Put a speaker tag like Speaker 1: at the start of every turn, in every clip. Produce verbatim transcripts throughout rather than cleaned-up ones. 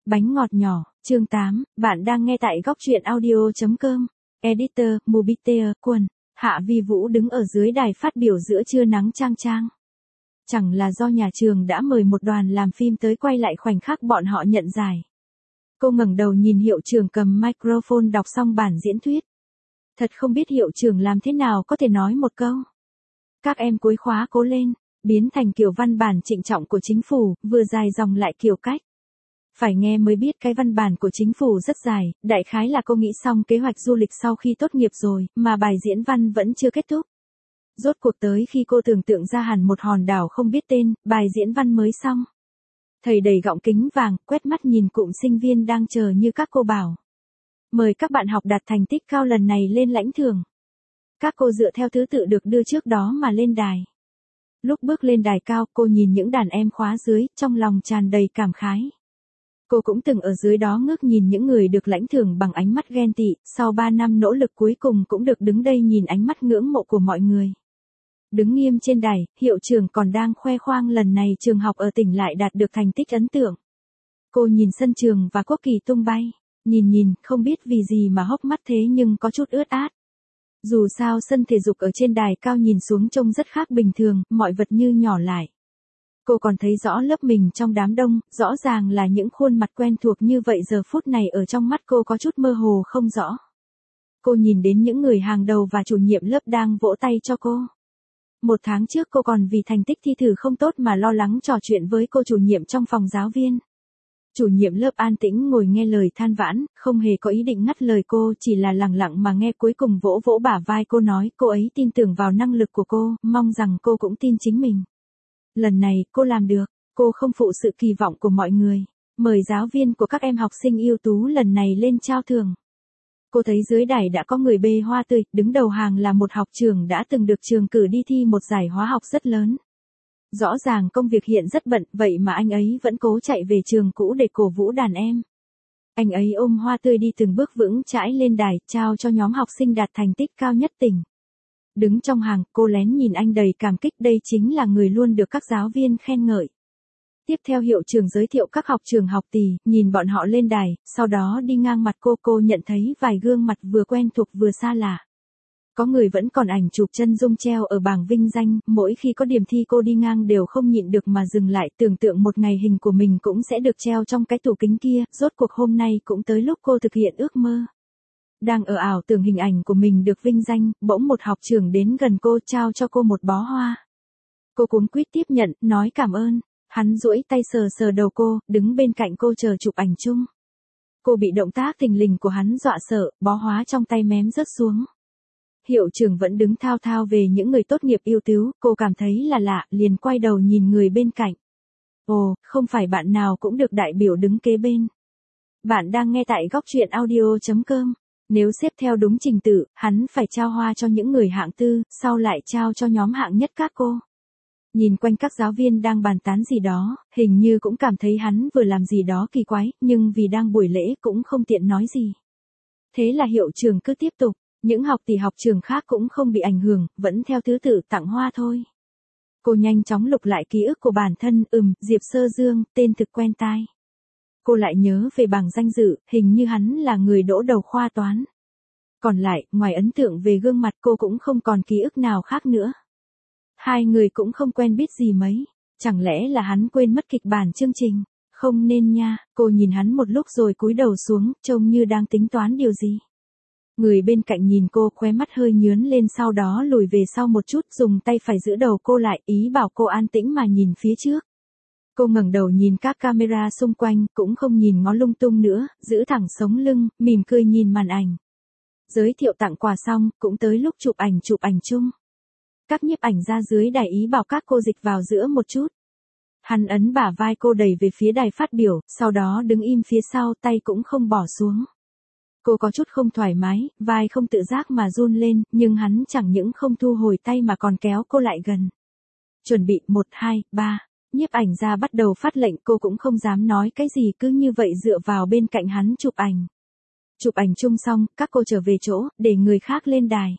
Speaker 1: Bánh ngọt nhỏ, chương tám, bạn đang nghe tại góc truyện audio chấm com. Editor, Mubiter, Quân. Hạ Vi Vũ đứng ở dưới đài phát biểu giữa trưa nắng chang chang. Chẳng là do nhà trường đã mời một đoàn làm phim tới quay lại khoảnh khắc bọn họ nhận giải. Cô ngẩng đầu nhìn hiệu trưởng cầm microphone đọc xong bản diễn thuyết. Thật không biết hiệu trưởng làm thế nào có thể nói một câu. Các em cuối khóa cố lên, biến thành kiểu văn bản trịnh trọng của chính phủ, vừa dài dòng lại kiểu cách. Phải nghe mới biết cái văn bản của chính phủ rất dài, đại khái là cô nghĩ xong kế hoạch du lịch sau khi tốt nghiệp rồi, mà bài diễn văn vẫn chưa kết thúc. Rốt cuộc tới khi cô tưởng tượng ra hẳn một hòn đảo không biết tên, bài diễn văn mới xong. Thầy đầy gọng kính vàng, quét mắt nhìn cụm sinh viên đang chờ như các cô bảo. Mời các bạn học đạt thành tích cao lần này lên lãnh thưởng. Các cô dựa theo thứ tự được đưa trước đó mà lên đài. Lúc bước lên đài cao, cô nhìn những đàn em khóa dưới, trong lòng tràn đầy cảm khái. Cô cũng từng ở dưới đó ngước nhìn những người được lãnh thưởng bằng ánh mắt ghen tị, sau ba năm nỗ lực cuối cùng cũng được đứng đây nhìn ánh mắt ngưỡng mộ của mọi người. Đứng nghiêm trên đài, hiệu trưởng còn đang khoe khoang lần này trường học ở tỉnh lại đạt được thành tích ấn tượng. Cô nhìn sân trường và quốc kỳ tung bay, nhìn nhìn, không biết vì gì mà hốc mắt thế nhưng có chút ướt át. Dù sao sân thể dục ở trên đài cao nhìn xuống trông rất khác bình thường, mọi vật như nhỏ lại. Cô còn thấy rõ lớp mình trong đám đông, rõ ràng là những khuôn mặt quen thuộc như vậy giờ phút này ở trong mắt cô có chút mơ hồ không rõ. Cô nhìn đến những người hàng đầu và chủ nhiệm lớp đang vỗ tay cho cô. Một tháng trước cô còn vì thành tích thi thử không tốt mà lo lắng trò chuyện với cô chủ nhiệm trong phòng giáo viên. Chủ nhiệm lớp an tĩnh ngồi nghe lời than vãn, không hề có ý định ngắt lời cô, chỉ là lặng lặng mà nghe, cuối cùng vỗ vỗ bả vai cô nói cô ấy tin tưởng vào năng lực của cô, mong rằng cô cũng tin chính mình. Lần này, cô làm được, cô không phụ sự kỳ vọng của mọi người. Mời giáo viên của các em học sinh ưu tú lần này lên trao thưởng. Cô thấy dưới đài đã có người bê hoa tươi, đứng đầu hàng là một học trưởng đã từng được trường cử đi thi một giải hóa học rất lớn. Rõ ràng công việc hiện rất bận, vậy mà anh ấy vẫn cố chạy về trường cũ để cổ vũ đàn em. Anh ấy ôm hoa tươi đi từng bước vững chãi lên đài, trao cho nhóm học sinh đạt thành tích cao nhất tỉnh. Đứng trong hàng, cô lén nhìn anh đầy cảm kích, đây chính là người luôn được các giáo viên khen ngợi. Tiếp theo hiệu trưởng giới thiệu các học trường học tỷ, nhìn bọn họ lên đài, sau đó đi ngang mặt cô, cô nhận thấy vài gương mặt vừa quen thuộc vừa xa lạ. Có người vẫn còn ảnh chụp chân dung treo ở bảng vinh danh, mỗi khi có điểm thi cô đi ngang đều không nhịn được mà dừng lại, tưởng tượng một ngày hình của mình cũng sẽ được treo trong cái tủ kính kia, rốt cuộc hôm nay cũng tới lúc cô thực hiện ước mơ. Đang ở ảo tưởng hình ảnh của mình được vinh danh, bỗng một học trưởng đến gần cô trao cho cô một bó hoa. Cô cuống quýt tiếp nhận, nói cảm ơn, hắn duỗi tay sờ sờ đầu cô, đứng bên cạnh cô chờ chụp ảnh chung. Cô bị động tác thình lình của hắn dọa sợ, bó hoa trong tay mém rớt xuống. Hiệu trưởng vẫn đứng thao thao về những người tốt nghiệp ưu tú, cô cảm thấy là lạ, liền quay đầu nhìn người bên cạnh. Ồ, không phải bạn nào cũng được đại biểu đứng kế bên. Bạn đang nghe tại góc truyện audio chấm com. Nếu xếp theo đúng trình tự, hắn phải trao hoa cho những người hạng tư, sau lại trao cho nhóm hạng nhất các cô. Nhìn quanh các giáo viên đang bàn tán gì đó, hình như cũng cảm thấy hắn vừa làm gì đó kỳ quái, nhưng vì đang buổi lễ cũng không tiện nói gì. Thế là hiệu trưởng cứ tiếp tục, những học tỷ học trường khác cũng không bị ảnh hưởng, vẫn theo thứ tự tặng hoa thôi. Cô nhanh chóng lục lại ký ức của bản thân, ừm, Diệp Sơ Dương, tên thực quen tai. Cô lại nhớ về bảng danh dự, hình như hắn là người đỗ đầu khoa toán. Còn lại, ngoài ấn tượng về gương mặt cô cũng không còn ký ức nào khác nữa. Hai người cũng không quen biết gì mấy, chẳng lẽ là hắn quên mất kịch bản chương trình? Không nên nha, cô nhìn hắn một lúc rồi cúi đầu xuống, trông như đang tính toán điều gì. Người bên cạnh nhìn cô, khóe mắt hơi nhướn lên, sau đó lùi về sau một chút, dùng tay phải giữ đầu cô lại, ý bảo cô an tĩnh mà nhìn phía trước. Cô ngẩng đầu nhìn các camera xung quanh, cũng không nhìn ngó lung tung nữa, giữ thẳng sống lưng, mỉm cười nhìn màn ảnh. Giới thiệu tặng quà xong, cũng tới lúc chụp ảnh chụp ảnh chung. Các nhiếp ảnh ra dưới đài ý bảo các cô dịch vào giữa một chút. Hắn ấn bả vai cô đẩy về phía đài phát biểu, sau đó đứng im phía sau, tay cũng không bỏ xuống. Cô có chút không thoải mái, vai không tự giác mà run lên, nhưng hắn chẳng những không thu hồi tay mà còn kéo cô lại gần. Chuẩn bị, một, hai, ba. Nhiếp ảnh ra bắt đầu phát lệnh, cô cũng không dám nói cái gì, cứ như vậy dựa vào bên cạnh hắn chụp ảnh. Chụp ảnh chung xong, các cô trở về chỗ, để người khác lên đài.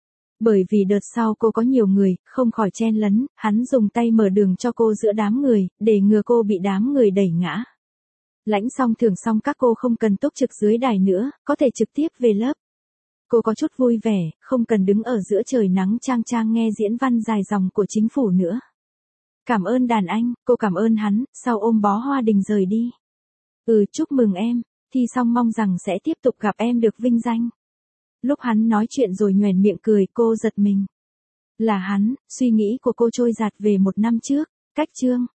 Speaker 1: Bởi vì đợt sau cô có nhiều người, không khỏi chen lấn, hắn dùng tay mở đường cho cô giữa đám người, để ngừa cô bị đám người đẩy ngã. Lãnh xong thưởng xong các cô không cần túc trực dưới đài nữa, có thể trực tiếp về lớp. Cô có chút vui vẻ, không cần đứng ở giữa trời nắng chang chang nghe diễn văn dài dòng của chính phủ nữa. Cảm ơn đàn anh, cô cảm ơn hắn, sau ôm bó hoa đình rời đi. Ừ, chúc mừng em, thi xong mong rằng sẽ tiếp tục gặp em được vinh danh. Lúc hắn nói chuyện rồi nhoẻn miệng cười, cô giật mình. Là hắn, suy nghĩ của cô trôi dạt về một năm trước, cách chương.